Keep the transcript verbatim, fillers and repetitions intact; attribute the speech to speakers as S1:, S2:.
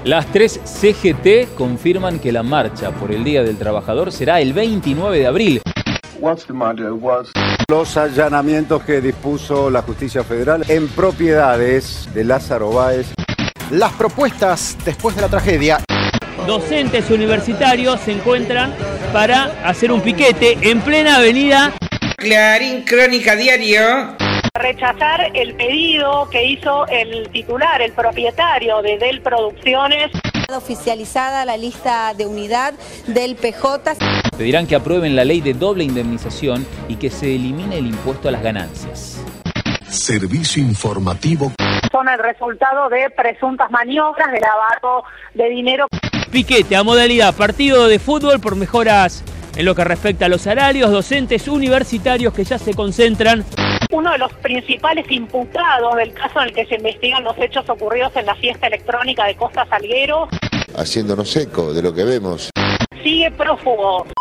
S1: Las tres C G T confirman que la marcha por el Día del Trabajador será el veintinueve de abril.
S2: What's the matter? What's...
S3: Los allanamientos que dispuso la Justicia Federal en propiedades de Lázaro Báez.
S4: Las propuestas después de la tragedia.
S5: Docentes universitarios se encuentran para hacer un piquete en plena avenida
S6: Clarín, Crónica Diario.
S7: Rechazar el pedido que hizo el titular, el propietario de Del Producciones.
S8: Oficializada la lista de unidad del P J.
S1: Pedirán que aprueben la ley de doble indemnización y que se elimine el impuesto a las ganancias.
S9: Servicio informativo.
S7: Son el resultado de presuntas maniobras de lavado de dinero.
S5: Piquete a modalidad partido de fútbol por mejoras en lo que respecta a los salarios, docentes universitarios que ya se concentran.
S7: Uno de los principales imputados del caso en el que se investigan los hechos ocurridos en la fiesta electrónica de Costa Salguero.
S10: Haciéndonos eco de lo que vemos.
S7: Sigue prófugo.